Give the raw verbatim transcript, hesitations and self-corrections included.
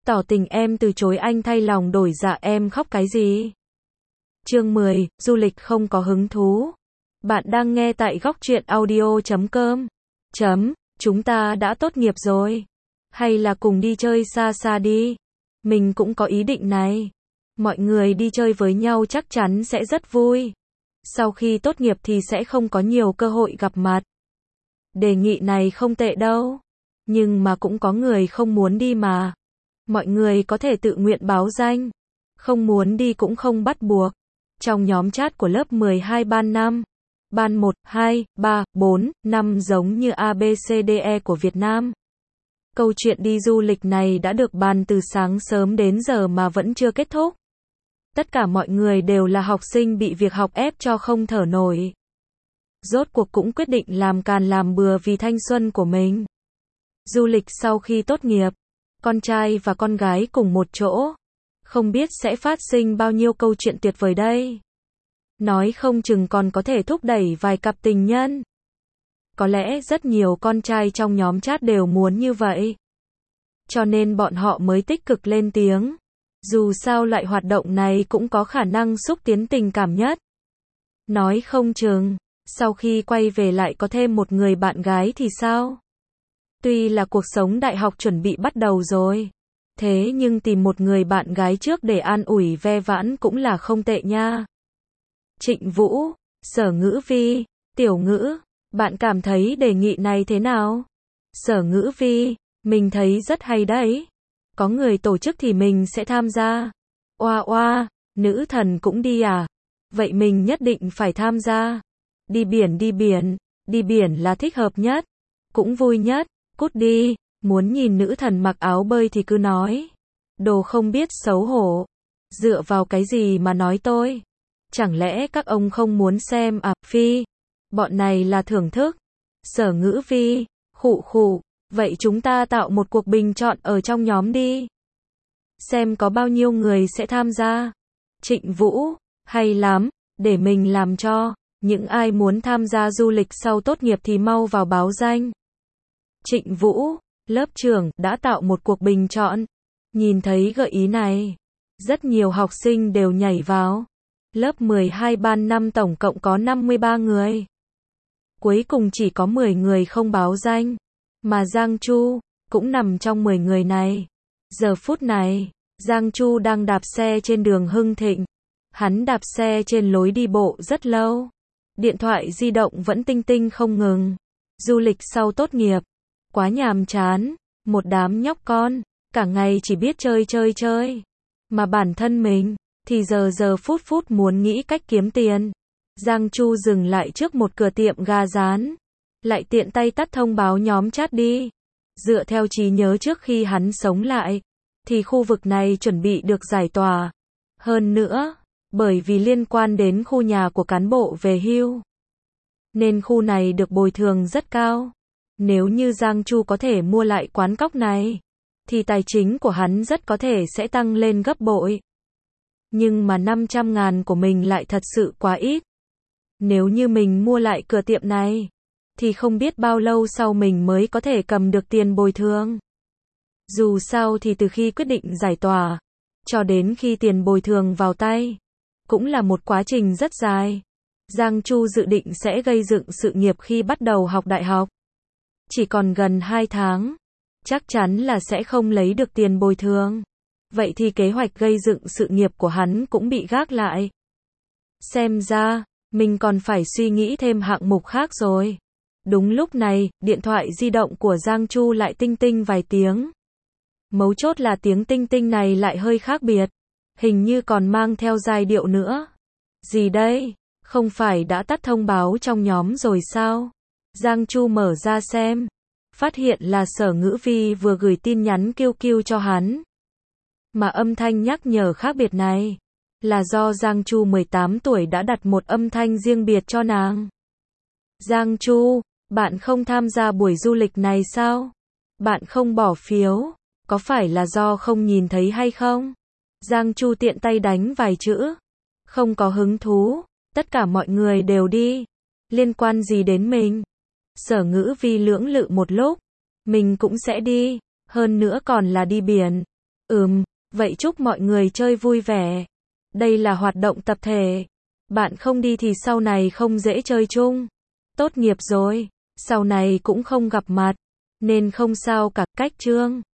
Tỏ tình em từ chối anh thay lòng đổi dạ em khóc cái gì? Chương mười, du lịch không có hứng thú. Bạn đang nghe tại góc truyện audio chấm com. Chấm, chúng ta đã tốt nghiệp rồi. Hay là cùng đi chơi xa xa đi? Mình cũng có ý định này. Mọi người đi chơi với nhau chắc chắn sẽ rất vui. Sau khi tốt nghiệp thì sẽ không có nhiều cơ hội gặp mặt. Đề nghị này không tệ đâu. Nhưng mà cũng có người không muốn đi mà. Mọi người có thể tự nguyện báo danh. Không muốn đi cũng không bắt buộc. Trong nhóm chat của lớp mười hai ban năm, ban một, hai, ba, bốn, năm giống như A B C D E của Việt Nam. Câu chuyện đi du lịch này đã được bàn từ sáng sớm đến giờ mà vẫn chưa kết thúc. Tất cả mọi người đều là học sinh bị việc học ép cho không thở nổi. Rốt cuộc cũng quyết định làm càn làm bừa vì thanh xuân của mình. Du lịch sau khi tốt nghiệp, con trai và con gái cùng một chỗ. Không biết sẽ phát sinh bao nhiêu câu chuyện tuyệt vời đây. Nói không chừng còn có thể thúc đẩy vài cặp tình nhân. Có lẽ rất nhiều con trai trong nhóm chat đều muốn như vậy. Cho nên bọn họ mới tích cực lên tiếng. Dù sao loại hoạt động này cũng có khả năng xúc tiến tình cảm nhất. Nói không chừng, sau khi quay về lại có thêm một người bạn gái thì sao? Tuy là cuộc sống đại học chuẩn bị bắt đầu rồi. Thế nhưng tìm một người bạn gái trước để an ủi ve vãn cũng là không tệ nha. Trịnh Vũ, Sở Ngữ Vi, Tiểu Ngữ, bạn cảm thấy đề nghị này thế nào? Sở Ngữ Vi, mình thấy rất hay đấy. Có người tổ chức thì mình sẽ tham gia. Oa oa, nữ thần cũng đi à? Vậy mình nhất định phải tham gia. Đi biển đi biển, đi biển là thích hợp nhất. Cũng vui nhất, cút đi. Muốn nhìn nữ thần mặc áo bơi thì cứ nói. Đồ không biết xấu hổ. Dựa vào cái gì mà nói tôi? Chẳng lẽ các ông không muốn xem à? Phi. Bọn này là thưởng thức. Sở Ngữ Vi, khụ khụ. Vậy chúng ta tạo một cuộc bình chọn ở trong nhóm đi. Xem có bao nhiêu người sẽ tham gia. Trịnh Vũ, hay lắm. Để mình làm cho. Những ai muốn tham gia du lịch sau tốt nghiệp thì mau vào báo danh. Trịnh Vũ, lớp trưởng, đã tạo một cuộc bình chọn. Nhìn thấy gợi ý này, rất nhiều học sinh đều nhảy vào. Lớp mười hai ban năm tổng cộng có năm mươi ba người. Cuối cùng chỉ có mười người không báo danh. Mà Giang Chu, cũng nằm trong mười người này. Giờ phút này, Giang Chu đang đạp xe trên đường Hưng Thịnh. Hắn đạp xe trên lối đi bộ rất lâu. Điện thoại di động vẫn tinh tinh không ngừng. Du lịch sau tốt nghiệp. Quá nhàm chán, một đám nhóc con, cả ngày chỉ biết chơi chơi chơi. Mà bản thân mình, thì giờ giờ phút phút muốn nghĩ cách kiếm tiền. Giang Chu dừng lại trước một cửa tiệm gà rán. Lại tiện tay tắt thông báo nhóm chat đi. Dựa theo trí nhớ trước khi hắn sống lại, thì khu vực này chuẩn bị được giải tỏa. Hơn nữa, bởi vì liên quan đến khu nhà của cán bộ về hưu. Nên khu này được bồi thường rất cao. Nếu như Giang Chu có thể mua lại quán cóc này, thì tài chính của hắn rất có thể sẽ tăng lên gấp bội. Nhưng mà năm trăm ngàn của mình lại thật sự quá ít. Nếu như mình mua lại cửa tiệm này, thì không biết bao lâu sau mình mới có thể cầm được tiền bồi thường. Dù sao thì từ khi quyết định giải tỏa, cho đến khi tiền bồi thường vào tay, cũng là một quá trình rất dài. Giang Chu dự định sẽ gây dựng sự nghiệp khi bắt đầu học đại học. Chỉ còn gần hai tháng, chắc chắn là sẽ không lấy được tiền bồi thường. Vậy thì kế hoạch gây dựng sự nghiệp của hắn cũng bị gác lại. Xem ra, mình còn phải suy nghĩ thêm hạng mục khác rồi. Đúng lúc này, điện thoại di động của Giang Chu lại tinh tinh vài tiếng. Mấu chốt là tiếng tinh tinh này lại hơi khác biệt. Hình như còn mang theo giai điệu nữa. Gì đây? Không phải đã tắt thông báo trong nhóm rồi sao? Giang Chu mở ra xem. Phát hiện là Sở Ngữ Vi vừa gửi tin nhắn kêu kêu cho hắn. Mà âm thanh nhắc nhở khác biệt này là do Giang Chu mười tám tuổi đã đặt một âm thanh riêng biệt cho nàng. Giang Chu, bạn không tham gia buổi du lịch này sao? Bạn không bỏ phiếu, có phải là do không nhìn thấy hay không? Giang Chu tiện tay đánh vài chữ. Không có hứng thú, tất cả mọi người đều đi. Liên quan gì đến mình? Sở Ngữ Vi lưỡng lự một lúc. Mình cũng sẽ đi, hơn nữa còn là đi biển. Ừm, vậy chúc mọi người chơi vui vẻ. Đây là hoạt động tập thể. Bạn không đi thì sau này không dễ chơi chung. Tốt nghiệp rồi, sau này cũng không gặp mặt, nên không sao cả. Cách Trương